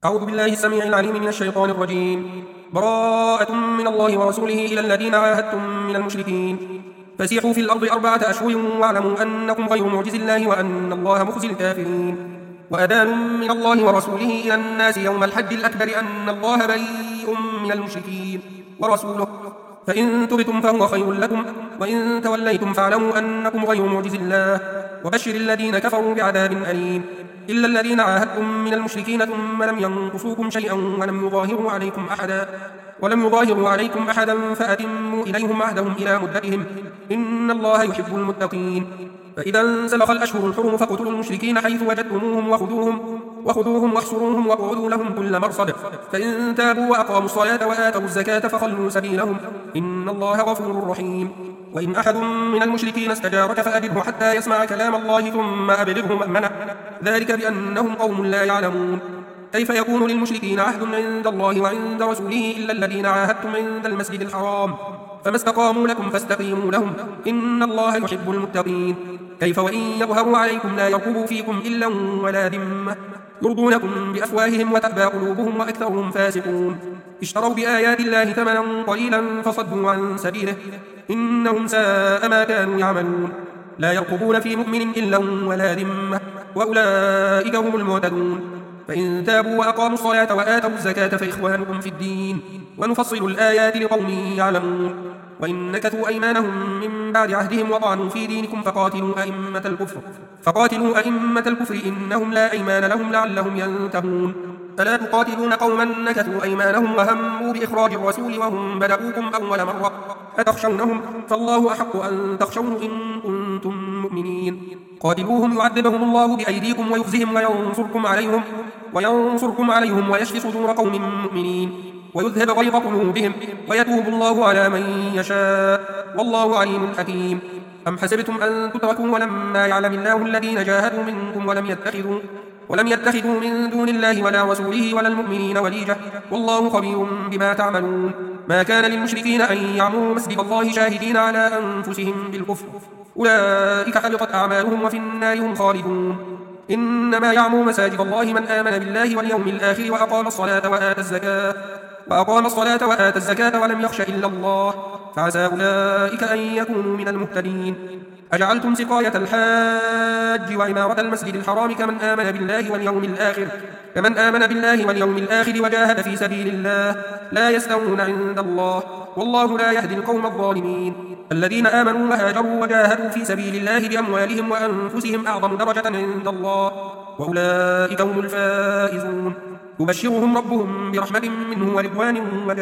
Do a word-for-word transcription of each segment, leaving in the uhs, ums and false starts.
أعوذ بالله السميع العليم من الشيطان الرجيم. براءة من الله ورسوله إلى الذين عاهدتم من المشركين فسيحوا في الأرض أربعة أشهر واعلموا أنكم غير معجز الله وأن الله مخزي الكافرين. وأذان من الله ورسوله إلى الناس يوم الحج الأكبر أن الله بريء من المشركين ورسوله، فإن تبتم فهو خير لكم، وإن توليتم فاعلموا أنكم غير معجز الله، وبشر الذين كفروا بعذاب أليم. إلا الذين عاهدتم من المشركين ثم لم ينقصوكم شيئا ولم يظاهروا عليكم أحدا ولم يظاهروا عليكم أحدا فأتموا إليهم عهدهم إلى مدتهم، إن الله يحب المتقين. فإذا انسلخ الأشهر الحرم فاقتلوا المشركين حيث وجدتموهم وخذوهم وخذوهم واحصروهم واقعدوا لهم كل مرصد، فإن تابوا وأقاموا الصلاة وآتوا الزكاة فخلوا سبيلهم، إن الله غفور رحيم. وإن أحد من المشركين استجارك فأجره حتى يسمع كلام الله ثم أبلغه مأمنه، ذلك بأنهم قوم لا يعلمون. كيف يكون للمشركين عهد عند الله وعند رسوله إلا الذين عاهدتم عند المسجد الحرام، فما استقاموا لكم فاستقيموا لهم، إن الله يحب المتقين. كيف وإن يظهروا عليكم لا يرقبوا فيكم إلا ولا ذمة، يرضونكم بأفواههم وتأبى قلوبهم وأكثرهم فاسقون. اشتروا بآيات الله ثمنا قليلا فصدوا عن سبيله، إنهم ساء ما كانوا يعملون. لا يرقبون في مؤمن إلا ولا ذمة، وأولئك هم المعتدون. فإن تابوا وأقاموا الصلاة وآتوا الزكاة فإخوانكم في الدين، ونفصل الآيات لقوم يعلمون. وإن نكثوا أيمانهم من بعد عهدهم وطعنوا في دينكم فقاتلوا أئمة الكفر فقاتلوا أئمة الكفر إنهم لا أيمان لهم لعلهم ينتهون. ألا تقاتلون قوما نكثوا أيمانهم وهموا بإخراج الرسول وهم بدأوكم أول مرة أتخشونهم فالله أحق أن تخشوه إن كنتم مؤمنين. قاتلوهم يعذبهم الله بأيديكم ويخزهم وينصركم عليهم وينصركم عليهم ويشفي صدور قوم مؤمنين ويذهب غيظ قلوبهم ويتوب الله على من يشاء، والله عليم حكيم. أم حسبتم أن تتركوا ولما يعلم الله الذين جاهدوا منكم ولم يتخذوا ولم يتخذوا من دون الله ولا رسوله ولا المؤمنين وليجة، والله خبير بما تعملون. ما كان للمشركين أن يعمروا مسجد الله شاهدين على أنفسهم بالكفر، أولئك حبطت أعمالهم وفي النار هم خالدون. إنما يعمر مساجد الله من آمن بالله واليوم الآخر وأقام الصلاة وآتى الزكاة وأقام الصلاة وآتى الزكاة ولم يخش إلا الله، فعسى أولئك أن يكونوا من المهتدين. أجعلتم سقاية الحاج وعمارة المسجد الحرام كمن آمن بالله واليوم الآخر كمن آمن بالله واليوم الآخر وجاهد في سبيل الله، لا يستوون عند الله، والله لا يهدي القوم الظالمين. الذين آمنوا وهاجروا وجاهدوا في سبيل الله بأموالهم وأنفسهم أعظم درجة عند الله، وأولئك هم الفائزون. يبشرهم ربهم برحمة منه ورضوان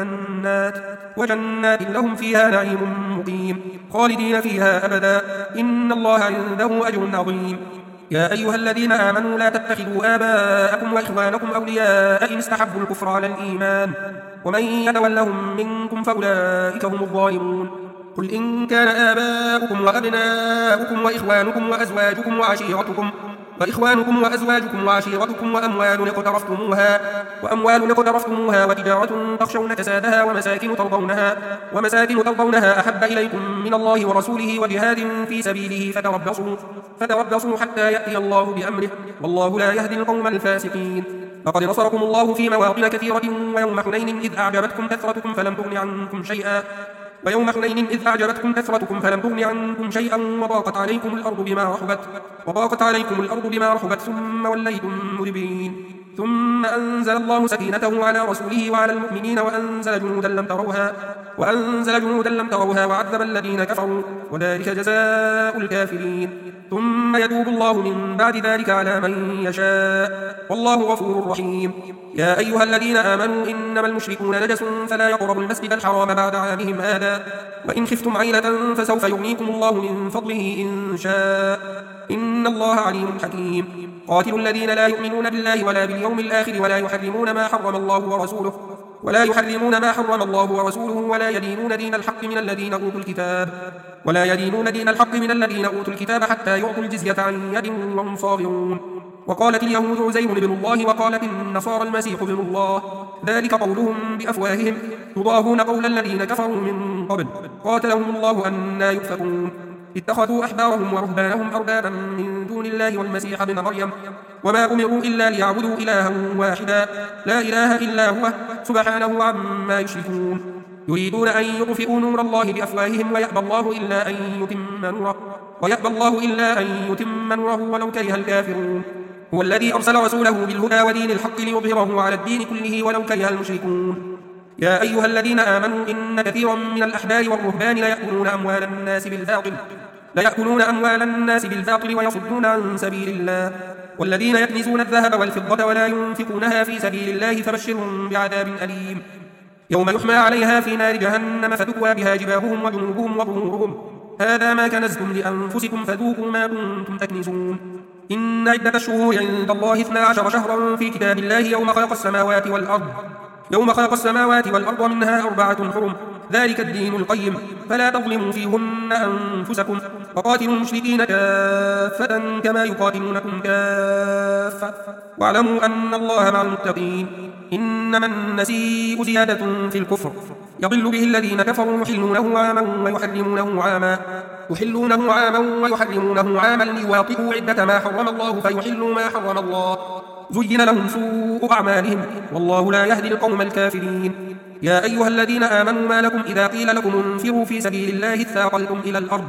وجنات وجنات لهم فيها نعيم مقيم خالدين فيها أبدا، إن الله عنده أجر عظيم. يا أيها الذين آمنوا لا تتخذوا آباءكم وإخوانكم أولياء إن استحبوا الكفر على الإيمان، ومن يتولهم منكم فأولئك هم الظالمون. قل إن كان آباؤكم وأبناؤكم وإخوانكم وأزواجكم وعشيرتكم وإخوانكم وأزواجكم وعشيرتكم وأموال اقترفتموها وأموال اقترفتموها وتجارة تخشون كسادها ومساكن ترضونها ومساكن ترضونها أحب إليكم من الله ورسوله وجهاد في سبيله فتربصوا فتربصوا حتى يأتي الله بأمره، والله لا يهدي القوم الفاسقين. لقد نصركم الله في مواطن كثيرة ويوم حنين إذ أعجبتكم كثرتكم فلم تغن عنكم شيئا ويوم حنين إذ أعجبتكم كثرتكم فلم تغن عنكم شيئا وضاقت عليكم الأرض بما رحبت وضاقت عليكم الأرض بما رحبت ثم وليتم مدبرين. ثم أنزل الله سكينته على رسوله وعلى المؤمنين وأنزل جنودا لم تروها وأنزل جنودا لم تروها وعذب الذين كفروا، وذلك جزاء الكافرين. ثم يتوب الله من بعد ذلك على من يشاء، والله غفور رحيم. يا أيها الذين آمنوا إنما المشركون نجس فلا يقربوا المسجد الحرام بعد عامهم هذا، وإن خفتم عيلة فسوف يغنيكم الله من فضله إن شاء، إن الله عليم حكيم. قاتلوا الذين لا يؤمنون بالله ولا باليوم الآخر ولا يحرمون ما حرم الله ورسوله ولا يحرمون ما حرم الله ورسوله ولا يدينون دين الحق من الذين أوتوا الكتاب ولا يدينون دين الحق من الذين أوتوا الكتاب حتى يعطوا الجزية عن يد وهم صاغرون. وقالت اليهود عزير ابن الله وقالت النصارى المسيح ابن الله، ذلك قولهم بأفواههم يضاهون قول الذين كفروا من قبل قاتلهم الله أنى يؤفكون. اتخذوا أحبارهم ورهبانهم أربابا من دون الله والمسيح ابن مريم وما أمروا إلا ليعبدوا إلها واحدا لا إله إلا هو سبحانه عما يشركون يريدون أن يطفئوا نور الله بأفواههم ويأبى الله إلا أن يتم نوره ويأبى الله إلا أن يتم نوره ولو كره الكافرون هو الذي أرسل رسوله بالهدى ودين الحق ليظهره على الدين كله ولو كره المشركون يا أيها الذين آمنوا إن كثيرا من الأحبار والرهبان ليأكلون أموال الناس بالباطل ليأكلون أموال الناس بالباطل ويصدون عن سبيل الله والذين يكنزون الذهب والفضة ولا ينفقونها في سبيل الله فبشرهم بعذاب أليم يوم يحمى عليها في نار جهنم فتكوى بها جباههم وجنوبهم وظهورهم هذا ما كنزتم لأنفسكم فذوقوا ما كنتم تكنزون إن عدة الشهور عند الله اثنا عشر شهرا في كتاب الله يوم خلق السماوات والأرض يوم خلق السماوات والأرض منها أربعة حرم ذلك الدين القيم فلا تظلموا فيهن أنفسكم وقاتلوا المشركين كافة كما يقاتلونكم كافة واعلموا أن الله مع المتقين إنما النسيء زيادة في الكفر يضل به الذين كفروا يحلونه عاما ويحرمونه عاما يحلونه عاما ويحرمونه عاما ليواطئوا عدة ما حرم الله فيحلوا ما حرم الله زين لهم سوء أعمالهم والله لا يهدي القوم الكافرين يا أيها الذين آمنوا ما لكم إذا قيل لكم انفروا في سبيل الله اثاقلتم إلى الأرض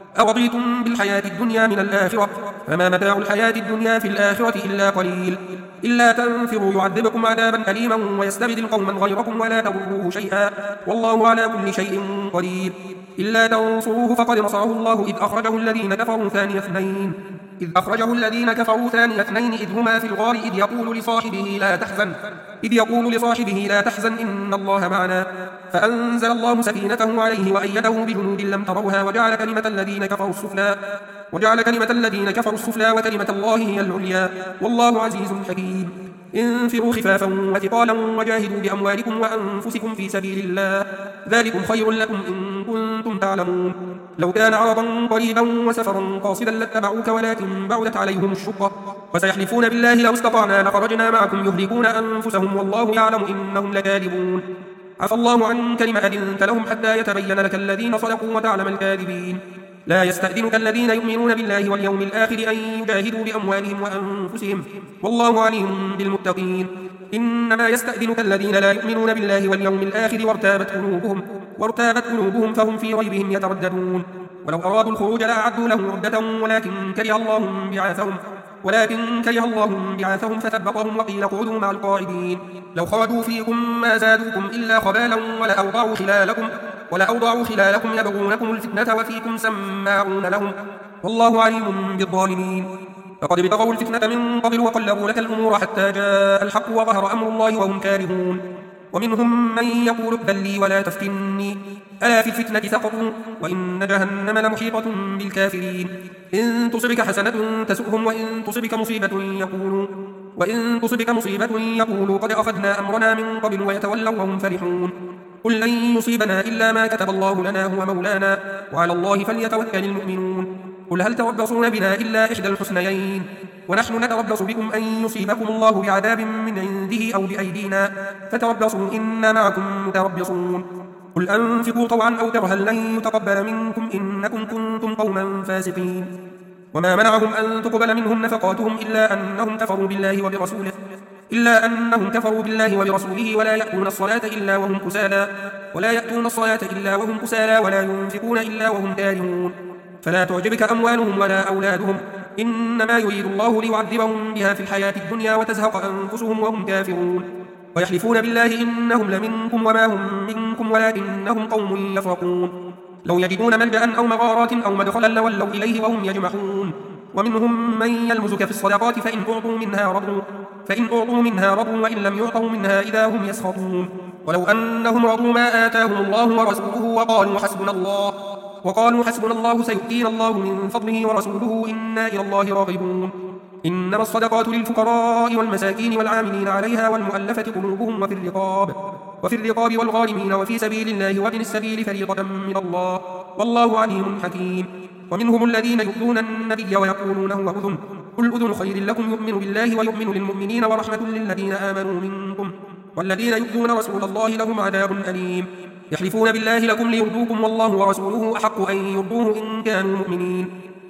أرضيتم بالحياة الدنيا من الآخرة فما متاع الحياة الدنيا في الآخرة إلا قليل إلا تنفروا يعذبكم عذابا أليما ويستبدل قوما غيركم ولا تضروه شيئا والله على كل شيء قدير إلا تنصروه فقد نصره الله إذ أخرجه الذين كفروا ثاني اثنين إذ أخرجه الذين كفروا ثاني اثنين إذ هما في الغار إذ يقول لصاحبه لا تحزن إذ يقول لصاحبه لا تحزن إن الله معنا فأنزل الله سكينته عليه وأيده بجنود لم تروها وجعل كلمة الذين كفروا السفلى وجعل كلمة الذين كفروا السفلى وكلمة الله هي العليا والله عزيز حكيم انفروا خفافا وثقالا وجاهدوا بأموالكم وأنفسكم في سبيل الله ذلكم خير لكم إن كنتم تعلمون لو كان عرضا قريبا وسفرا قاصدا لاتبعوك ولكن بعدت عليهم الشقة وسيحلفون بالله لو استطعنا لخرجنا معكم يهلكون أنفسهم والله يعلم إنهم لكاذبون عفى الله عنك لم أذنت لهم حتى يتبين لك الذين صدقوا وتعلم الكاذبين لا يستأذنك الذين يؤمنون بالله واليوم الآخر أن يجاهدوا بأموالهم وأنفسهم والله عليم بالمتقين إنما يستأذنك الذين لا يؤمنون بالله واليوم الآخر وارتابت قلوبهم وارتابت قلوبهم فهم في ريبهم يترددون ولو أرادوا الخروج لأعدوا له عدة ولكن كره الله بعاثهم ولكن كره الله بعاثهم فثبطهم وقيل اقعدوا مع القاعدين لو خرجوا فيكم ما زادوكم إلا خبالا ولأوضعوا خلالكم ولأوضعوا خلالكم يبغونكم الفتنة وفيكم سماعون لهم والله عليم بالظالمين فقد ابتغوا الفتنة من قبل وقلبوا لك الأمور حتى جاء الحق وظهر أمر الله وهم كارهون ومنهم من يقول ائذن لي ولا تفتني ألا في الفتنة سقطوا وإن جهنم لمحيطة بالكافرين إن تصبك حسنة تسؤهم وإن تصبك مصيبة يقولوا وإن تصبك مصيبة يقولوا قد أخذنا أمرنا من قبل ويتولوا وهم فرحون قل لن يصيبنا إلا ما كتب الله لنا هو مولانا وعلى الله فليتوكل المؤمنون قل هل تربصون بنا إلا إحدى الحسنيين ونحن نتربص بكم أن يصيبكم الله بعذاب من عنده أو بأيدينا فتربصوا إنا معكم متربصون قل أنفقوا طوعا أو كرها لن يتقبل منكم إنكم كنتم قوما فاسقين وما منعهم أن تقبل منهم نفقاتهم إلا أنهم كفروا بالله وبرسوله إلا أنهم كفروا بالله وبرسوله ولا يأتون الصلاة إلا وهم كسالى ولا يأتون الصلاة إلا وهم كسالى ولا ينفقون إلا وهم كارهون فلا تعجبك أموالهم ولا أولادهم إنما يريد الله ليعذبهم بها في الحياة الدنيا وتزهق أنفسهم وهم كافرون ويحلفون بالله إنهم لمنكم وما هم منكم ولكنهم قوم يفرقون لو يجدون ملجأ أو مغارات أو مدخلا لولوا إليه وهم يجمحون ومنهم من يلمزك في الصدقات فإن أعطوا منها رضوا فإن أعطوا منها رضوا وإن لم يعطوا منها إذا هم يسخطون ولو أنهم رضوا ما آتاهم الله ورسوله وقالوا حسبنا الله وقالوا حسبنا الله سيؤتينا الله من فضله ورسوله إنا إلى الله راغبون إنما الصدقات للفقراء والمساكين والعاملين عليها والمؤلفة قلوبهم وفي الرقاب وفي الرقاب والغارمين وفي سبيل الله وابن السبيل فريضة من الله والله عليم حكيم ومنهم الذين يؤذون النبي ويقولون هو أذن قل أذن خير لكم يؤمن بالله ويؤمن للمؤمنين ورحمة للذين آمنوا منكم والذين يؤذون رسول الله لهم عذاب أليم يحلفون بالله لكم ليرضوكم والله ورسوله أحق أن يرضوه إن كانوا مؤمنين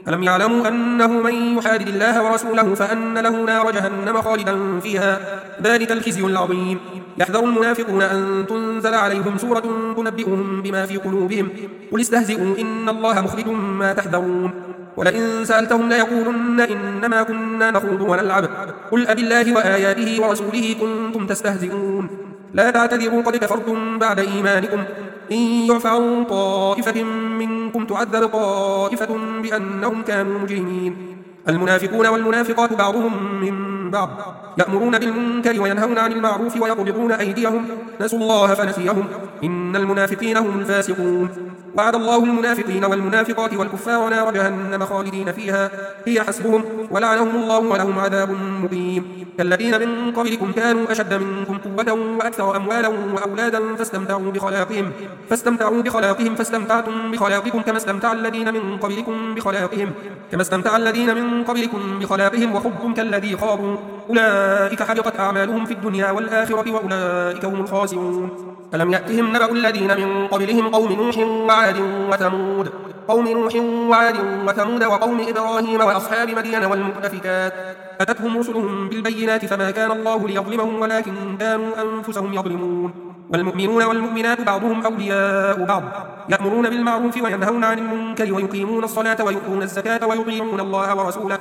ألم يعلموا أنه من يحادد الله ورسوله فأن له نار جهنم خالدا فيها ذلك الخزي العظيم. يحذر المنافقون أن تنزل عليهم سورة تنبئهم بما في قلوبهم قل استهزئوا إن الله مخرج ما تحذرون. ولئن سألتهم ليقولن إنما كنا نخوض ونلعب قل أبالله وآياته ورسوله كنتم تستهزئون. لا تعتذروا قد كفرتم بعد إيمانكم إن يعف عن طائفة منكم تعذب طائفة بأنهم كانوا مجرمين. المنافقون والمنافقات بعضهم من بعض يأمرون بالمنكر وينهون عن المعروف ويقبضون أيديهم نسوا الله فنسيهم إن المنافقين هم الفاسقون. وعد الله المنافقين والمنافقات والكفار نار جهنم خالدين فيها هي حسبهم ولعنهم الله ولهم عذاب مقيم. كالذين من قبلكم كانوا أشد منكم قوة وأكثر أموالا وأولادا فاستمتعوا بخلاقهم فاستمتعوا بخلاقهم فاستمتعتم بخلاقكم كما استمتع الذين من قبلكم بخلاقهم كما استمتع الذين من قبلكم بخلاقهم وخضتم كالذي خاضوا أولئك حبطت أعمالهم في الدنيا والآخرة وأولئك هم الخاسرون. ألم يأتهم نبأ الذين من قبلهم قوم نوح وعاد وثمود قوم نوح وعاد وثمود وقوم إبراهيم وأصحاب مدين والمؤتفكات أتتهم رسلهم بالبينات فما كان الله ليظلمهم ولكن كانوا أنفسهم يظلمون. والمؤمنون والمؤمنات بعضهم أولياء بعض يأمرون بالمعروف وينهون عن المنكر ويقيمون الصلاة ويؤتون الزكاة ويطيعون الله ورسوله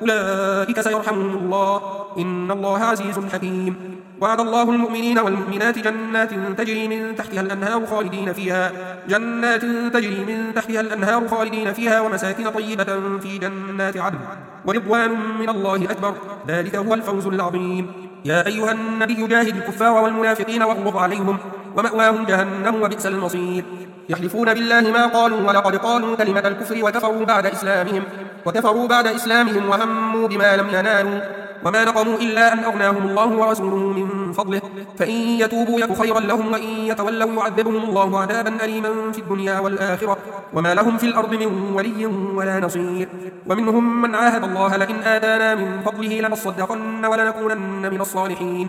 أولئك سيرحمهم الله إن الله عزيز حكيم. وعد الله المؤمنين والمؤمنات جنات تجري من تحتها الأنهار خالدين فيها جنات تجري من تحتها الأنهار خالدين فيها ومساكن طيبة في جنات عدن ورضوان من الله أكبر ذلك هو الفوز العظيم. يا أيها النبي جاهد الكفار والمنافقين واغلظ عليهم ومأواهم جهنم وبئس المصير. يحلفون بالله ما قالوا ولقد قالوا كلمة الكفر وكفروا بعد إسلامهم وكفروا بعد إسلامهم وهموا بما لم ينالوا وما نقموا إلا أن أغناهم الله ورسوله من فضله فإن يتوبوا يك خيرا لهم وإن يتولوا يعذبهم الله عذابا أليما في الدنيا والآخرة وما لهم في الأرض من ولي ولا نصير. ومنهم من عاهد الله لئن آتانا من فضله لنصدقن ولنكونن من الصالحين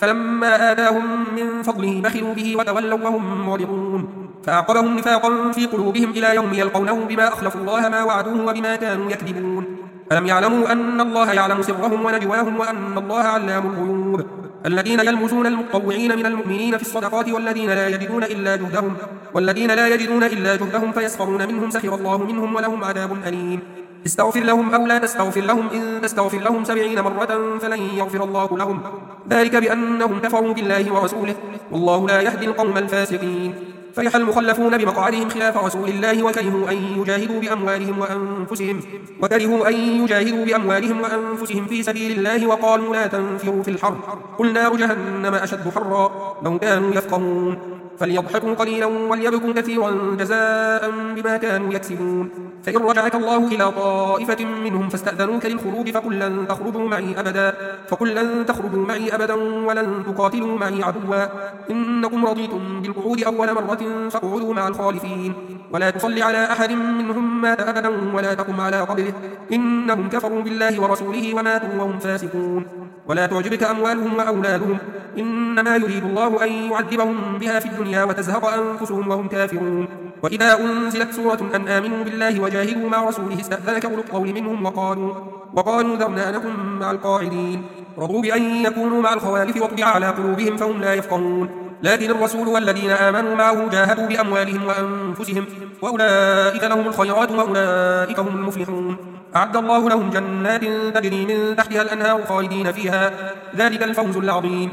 فلما آتاهم من فضله بخلوا به وتولوا وهم معرضون فأعقبهم نفاقا في قلوبهم إلى يوم يلقونه بما أخلفوا الله ما وعدوه وبما كانوا يكذبون. ألم يعلموا أن الله يعلم سرهم ونجواهم وأن الله علام الغيوب. الذين يلمزون المتطوعين من المؤمنين في الصدقات والذين لا يجدون إلا جهدهم والذين لا يجدون إلا جهدهم فيسخرون منهم سخر الله منهم ولهم عذاب أليم. استغفر لهم أو لا تستغفر لهم إن تستغفر لهم سبعين مرة فلن يغفر الله لهم ذلك بأنهم كفروا بالله ورسوله والله لا يهدي القوم الفاسقين. فرح المخلفون بمقعدهم خلاف رسول الله وكرهوا أن يجاهدوا بأموالهم وأنفسهم وكرهوا أن يجاهدوا بأموالهم وأنفسهم في سبيل الله وقالوا لا تنفروا في الحر قل نار جهنم أشد حرا لو كانوا يفقهون. فليضحكوا قليلا وليبكوا كثيرا جزاء بما كانوا يكسبون. فإن رجعك الله إلى طائفة منهم فاستأذنوك للخروج فقل لن تخرجوا معي أبدا فقل لن تخرجوا معي أبدا ولن تقاتلوا معي عدوا إنكم رضيتم بالقعود أول مرة فاقعدوا مع الخالفين ولا تصل على أحد منهم مات أبدا ولا تقم على قبره إنهم كفروا بالله ورسوله وماتوا وهم فاسقون. ولا تعجبك أموالهم وأولادهم إنما يريد الله أن يعذبهم بها في الدنيا وتزهق أنفسهم وهم كافرون. وإذا أنزلت سورة أن آمنوا بالله وجاهدوا مع رسوله استأذنك أولو القول منهم وقالوا وقالوا ذرنا نكن مع القاعدين رضوا بأن يكونوا مع الخوالف وطبع على قلوبهم فهم لا يفقهون. لكن الرسول والذين آمنوا معه جاهدوا بأموالهم وأنفسهم وأولئك لهم الخيرات وأولئك هم المفلحون. أعد الله لهم جنات تجري من تحتها الأنهار خالدين فيها ذلك الفوز العظيم.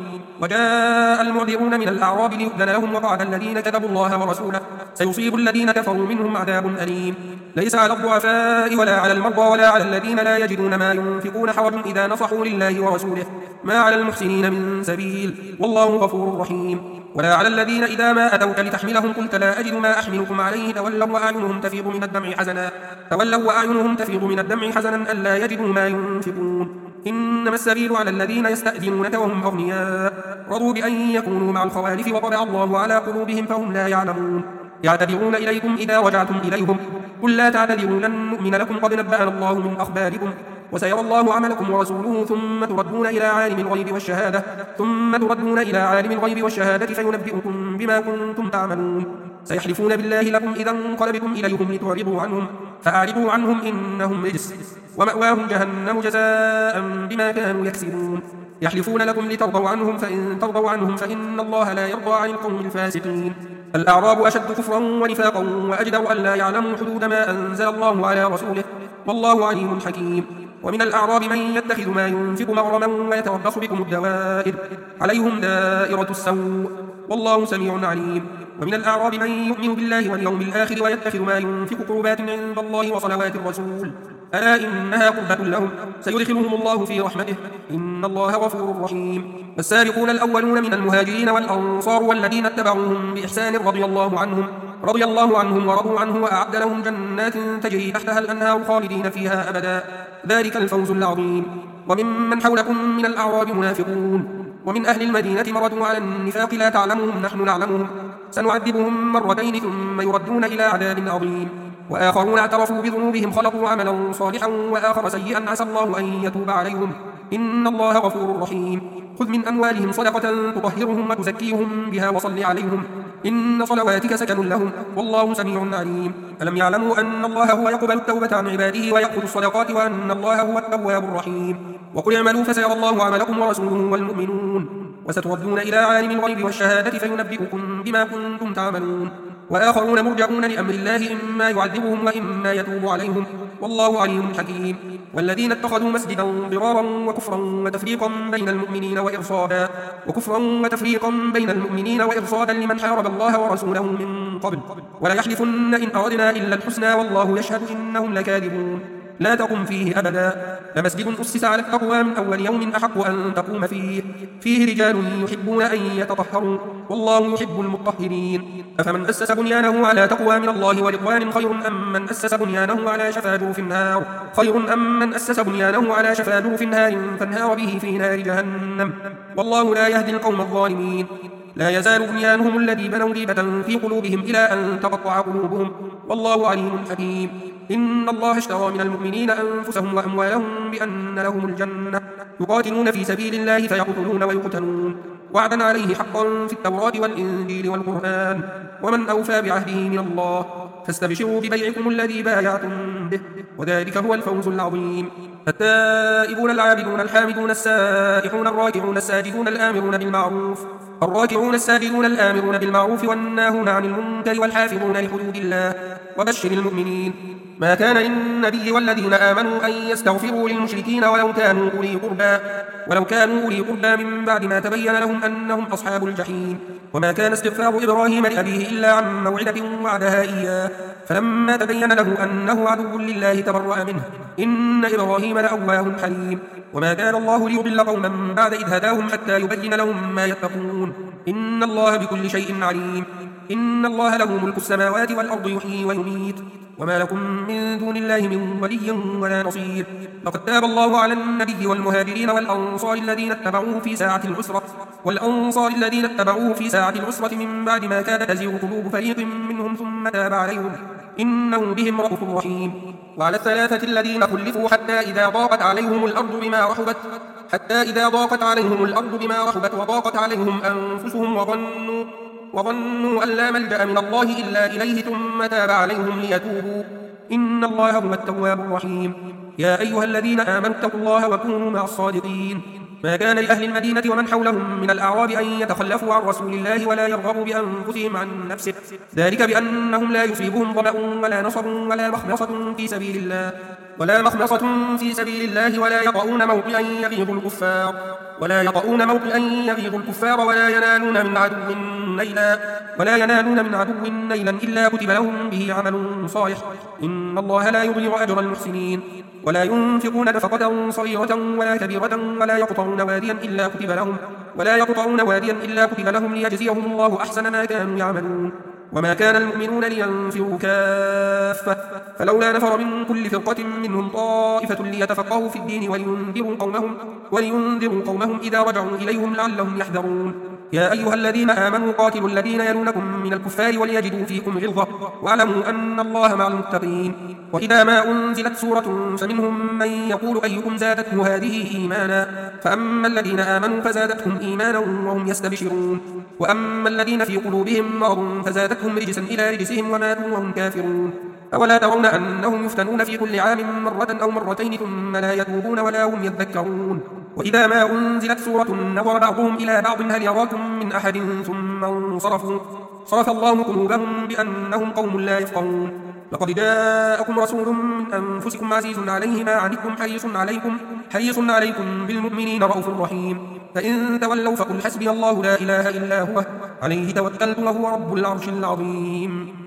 وجاء المعذرون من الأعراب ليؤذن لهم وقعد الذين كذبوا الله ورسوله سيصيب الذين كفروا منهم عذاب أليم. ليس على الضعفاء ولا على المرضى ولا على الذين لا يجدون ما ينفقون حرج إذا نصحوا لله ورسوله ما على المحسنين من سبيل والله غفور رحيم. ولا على الذين إذا ما أتوك لتحملهم قلت لا أجد ما أحملكم عليه تولوا وأعينهم تفيض من الدمع حزنا تولوا وأعينهم تفيض من الدمع حزنا ألا يجدوا ما ينفقون. إنما السبيل على الذين يستأذنونك وهم أغنياء رضوا بأن يكونوا مع الخوالف وطبع الله على قلوبهم فهم لا يعلمون. يعتذرون إليكم إذا رجعتم إليهم قل لا تعتذروا لن نؤمن لكم قد نبأنا الله من أخباركم وسيرى الله عملكم ورسوله ثم تردون إلى عالم الغيب والشهادة ثم تردون إلى عالم الغيب والشهادة فينبئكم بما كنتم تعملون. سيحلفون بالله لكم إذا انقلبتم إليهم لتعرضوا عنهم فأعرضوا عنهم إنهم رجس ومأواهم جهنم جزاء بما كانوا يكسبون يحلفون لكم لترضوا عنهم فإن ترضوا عنهم فإن الله لا يرضى عن القوم الفاسقين الأعراب أشد كفرا ونفاقا وأجدر ألا يعلموا حدود ما أنزل الله على رسوله والله عليم حكيم ومن الأعراب من يتخذ ما ينفق مغرما ويتربص بكم الدوائر عليهم دائرة السوء والله سميع عليم ومن الأعراب من يؤمن بالله واليوم الآخر ويتخذ ما ينفق قربات عند الله وصلوات الرسول ألا إنها قربة لهم سيدخلهم الله في رحمته إن الله غفور رحيم السابقون الأولون من المهاجرين والأنصار والذين اتبعوهم بإحسان رضي الله عنهم رضي الله عنهم ورضوا عنه وأعد لهم جنات تجري تحتها الأنهار خالدين فيها أبدا ذلك الفوز العظيم وممن حولكم من الأعراب منافقون ومن أهل المدينة مردوا على النفاق لا تعلمهم نحن نعلمهم سنعذبهم مرتين ثم يردون إلى عذاب عظيم وآخرون اعترفوا بذنوبهم خلقوا عملا صالحا وآخر سيئا عسى الله أن يتوب عليهم إن الله غفور رحيم خذ من أموالهم صدقة تطهرهم وتزكيهم بها وصل عليهم إن صلواتك سكن لهم والله سميع عليم ألم يعلموا أن الله هو يقبل التوبة عن عباده ويأخذ الصدقات وأن الله هو التواب الرحيم وقل اعملوا فسيرى الله عملكم ورسوله والمؤمنون وستردون إلى عالم الغيب والشهادة فينبئكم بما كنتم تعملون وآخرون مرجعون لأمر الله إما يعذبهم وإما يتوب عليهم والله عليم حكيم والذين اتخذوا مسجدا ضرارا وكفرا وتفريقا بين المؤمنين وإرصادا وكفرا وتفريقا بين المؤمنين وإرصادا لمن حارب الله ورسوله من قبل ولا يحلفن إن أردنا إلا الحسنى والله يشهد إنهم لكاذبون لا تقم فيه أبدا لمسجد أسس على التقوى من أول يوم أحق أن تقوم فيه فيه رجال يحبون أن يتطهروا والله يحب المطهرين أفمن أسس بنيانه على تقوى من الله ورضوان خير أم من أسس بنيانه على شفا جرف النار خير أم من أسس بنيانه على شفا جرف النار فانهار به في نار جهنم والله لا يهدي القوم الظالمين لا يزال بنيانهم الذي بنوا ريبة في قلوبهم إلى أن تقطع قلوبهم والله عليم حكيم إن الله اشترى من المؤمنين أنفسهم وأموالهم بأن لهم الجنة يقاتلون في سبيل الله فيقتلون ويقتلون وعدا عليه حقا في التوراة والإنجيل والقرآن ومن أوفى بعهده من الله فاستبشروا ببيعكم الذي بايعتم به وذلك هو الفوز العظيم التائبون العابدون الحامدون السائحون الراكعون الساجدون الآمرون بالمعروف الراكعون الساجدون الآمرون بالمعروف والناهون عن المنكر والحافظون لحدود الله وبشر المؤمنين ما كان للنبي والذين آمنوا أن يستغفروا للمشركين ولو كانوا أولي قربى ولو كانوا أولي قربى من بعد ما تبين لهم أنهم أصحاب الجحيم وما كان استغفار إبراهيم لأبيه إلا عن موعدة وعدها إياه فلما تبين له أنه عدو لله تبرأ منه إن إبراهيم لأواه حليم وما كان الله ليضل قوما بعد إذ هداهم حتى يبين لهم ما يتقون إن الله بكل شيء عليم إن الله له ملك السماوات والأرض يحيي ويميت وما لكم من دون الله من ولي ولا نصير لقد تاب الله على النبي والمهاجرين والأنصار الذين اتبعوه في ساعة العسرة والأنصار الذين اتبعوه في ساعة العسرة من بعد ما كاد تزيغ قلوب فريق منهم ثم تاب عليهم إنه بهم رؤوف رحيم وعلى الثلاثة الذين خلفوا حتى إذا ضاقت عليهم الأرض بما رحبت حتى إذا ضاقت عليهم الأرض بما رحبت وضاقت عليهم أنفسهم وظنوا وظنوا أن لا ملجأ من الله إلا إليه ثم تاب عليهم ليتوبوا إن الله هو التواب الرحيم يا أيها الذين آمنوا اتقوا الله وكونوا مع الصادقين ما كان لأهل المدينة ومن حولهم من الأعراب أن يتخلفوا عن رسول الله ولا يرغبوا بأنفسهم عن نفسه ذلك بأنهم لا يصيبهم ظمأ ولا نصب ولا مخمصة في سبيل الله ولا مخمصة في سبيل الله ولا يطؤون موطئا يغيظ الكفار ولا يطؤون موطئا يغيظ الكفار ولا ينالون من عدو نيلا ولا ينالون من عدو نيلا إلا كتب لهم به عمل صالح إن الله لا يضيع أجر المحسنين ولا ينفقون نفقة صغيرة ولا كبيرة ولا يقطعون واديا إلا كتب لهم ولا يقطعون واديا إلا كتب لهم ليجزيهم الله أحسن ما كانوا يعملون وما كان المؤمنون لينفروا كافة فلولا نفر من كل فرقة منهم طائفة ليتفقهوا في الدين ولينذروا قومهم ولينذروا قومهم إذا رجعوا إليهم لعلهم يحذرون يا أيها الذين آمنوا قاتلوا الذين يلونكم من الكفار وليجدوا فيكم غلظة واعلموا أن الله مع المتقين وإذا ما أنزلت سورة فمنهم من يقول أيكم زادته هذه إيمانا فأما الذين آمنوا فزادتهم إيمانا وهم يستبشرون وأما الذين في قلوبهم مرض فزادتهم رجسا إلى رجسهم وماتوا وهم كافرون أولا ترون أنهم يفتنون في كل عام مرة أو مرتين ثم لا يتوبون ولا هم يذكرون وإذا ما أنزلت سورة نظر بعضهم إلى بعض هل يراكم من أحد ثم انصرفوا صرف الله قلوبهم بأنهم قوم لا يفقهون لقد جاءكم رسول من أنفسكم عزيز عليه ما عنتم حريص عليكم حريص عليكم بالمؤمنين رؤوف رحيم فإن تولوا فقل حسبي الله لا إله إلا هو عليه توكلت وهو رب العرش العظيم